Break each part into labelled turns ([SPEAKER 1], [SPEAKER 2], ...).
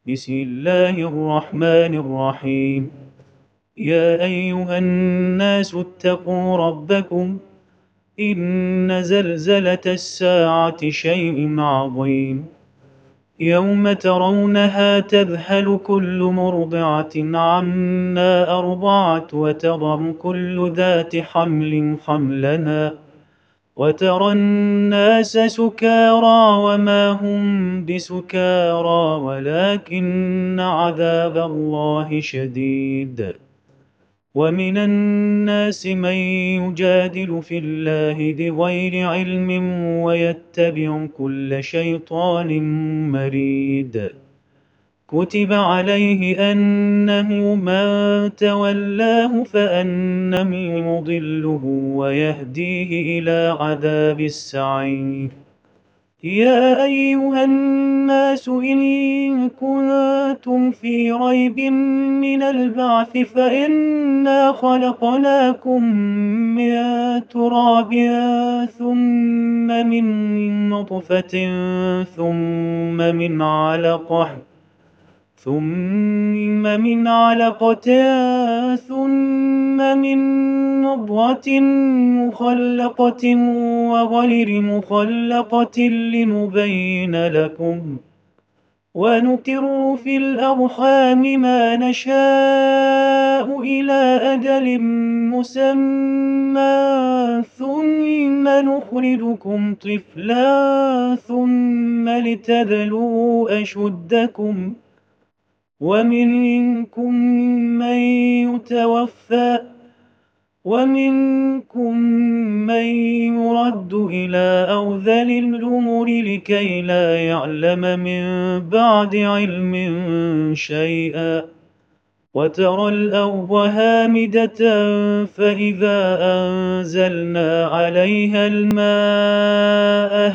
[SPEAKER 1] بسم الله الرحمن الرحيم. يا أيها الناس اتقوا ربكم، إن زلزلة الساعة شيء عظيم. يوم ترونها تذهل كل مرضعة عما أرضعت وتضع كل ذات حمل حملها، وترى الناس سكارى وما هم بسكارى ولكن عذاب الله شديد. ومن الناس من يجادل في الله بغير علم ويتبع كل شيطان مريد. كتب عليه أنه من تولاه فأنه يضله ويهديه إلى عذاب السعير. يا أيها الناس إن كنتم في ريب من البعث فإنا خلقناكم من تراب ثم من نطفة ثم من علقة ثم من مضغة مخلقة وغير مخلقة لنبين لكم، ونقر في الأرحام ما نشاء إلى أجل مسمى ثم نخرجكم طفلا ثم لتبلغوا أشدكم، ومنكم من يتوفى ومنكم من يرد إلى أرذل العمر لكي لا يعلم من بعد علم شيئا. وترى الأرض هامدة فإذا أنزلنا عليها الماء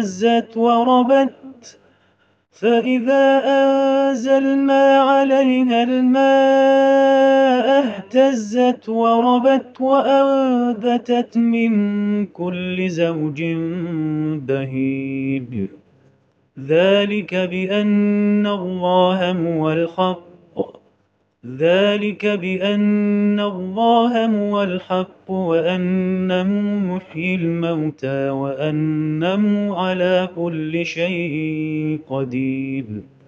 [SPEAKER 1] اهتزت وربت وأنبتت من كل زوج بهيج. ذلك بأن الله هو الحق وأنه يحيي الموتى وأنه على كل شيء قدير،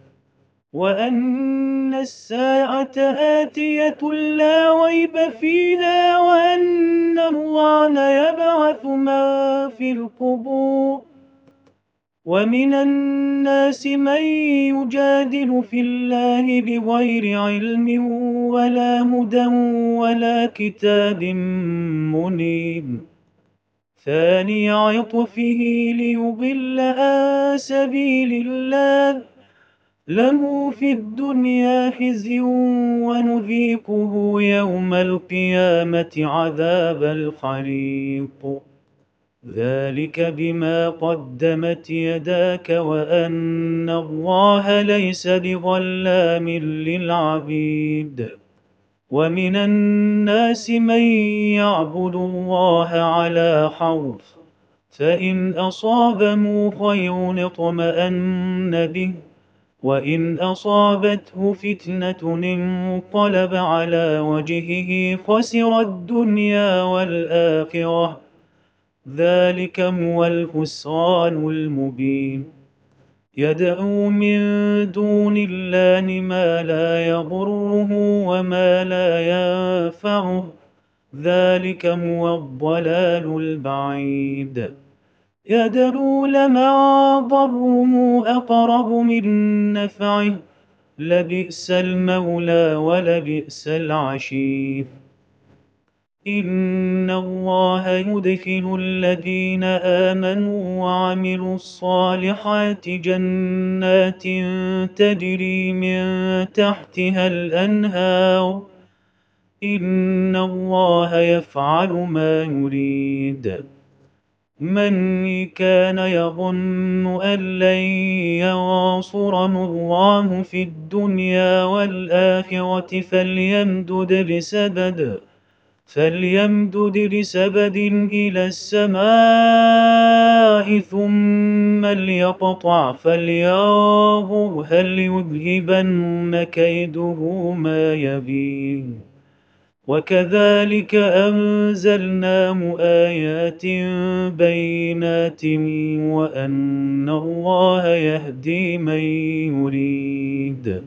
[SPEAKER 1] وأن الساعة آتية لا ريب فيها وأن الله يبعث من في القبور. ومن الناس من يجادل في الله بغير علم ولا هدى ولا كتاب منير. ثاني عطفه ليضل عن سبيل الله، له في الدنيا خزي ونذيقه يوم القيامة عذاب الحريق. ذلك بما قدمت يداك وأن الله ليس بظلام للعبيد. ومن الناس من يعبد الله على حرف، فإن أصابه خير اطمأن به، وإن أصابته فتنة انقلب على وجهه خسر الدنيا والآخرة. ذلك هو الخسران المبين. يدعو من دون الله ما لا يضره وما لا ينفعه، ذلك هو الضلال البعيد. يدعو لمن ضره أقرب من نفعه، لبئس المولى ولبئس العشير. إن الله يدخل الذين آمنوا وعملوا الصالحات جنات تجري من تحتها الأنهار، إن الله يفعل ما يريد. من كان يظن أن لن ينصره الله في الدنيا والآخرة فليمدد بسبب فليمدد بسبب إلى السماء ثم ليقطع فلينظر هل يذهبن كيده ما يغيظ وكذلك أنزلناه آيات بينات وأن الله يهدي من يريد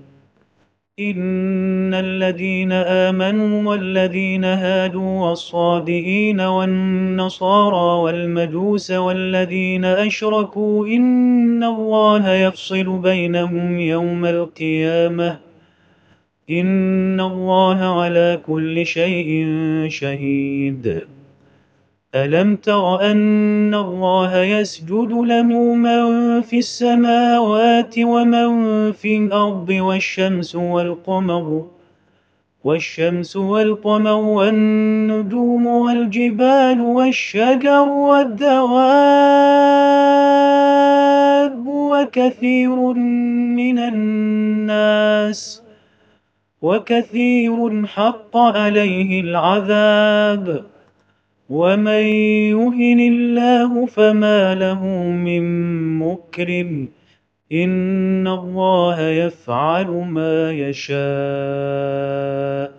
[SPEAKER 1] إن الذين آمنوا والذين هادوا والصابئين والنصارى والمجوس والذين أشركوا إن الله يفصل بينهم يوم القيامة إن الله على كل شيء شهيد ألم تر أن الله يسجد له من في السماوات ومن في الأرض والشمس والقمر والنجوم والجبال والشجر والدواب وكثير حق عليه العذاب ومن يهن الله فما له من مكرم إن الله يفعل ما يشاء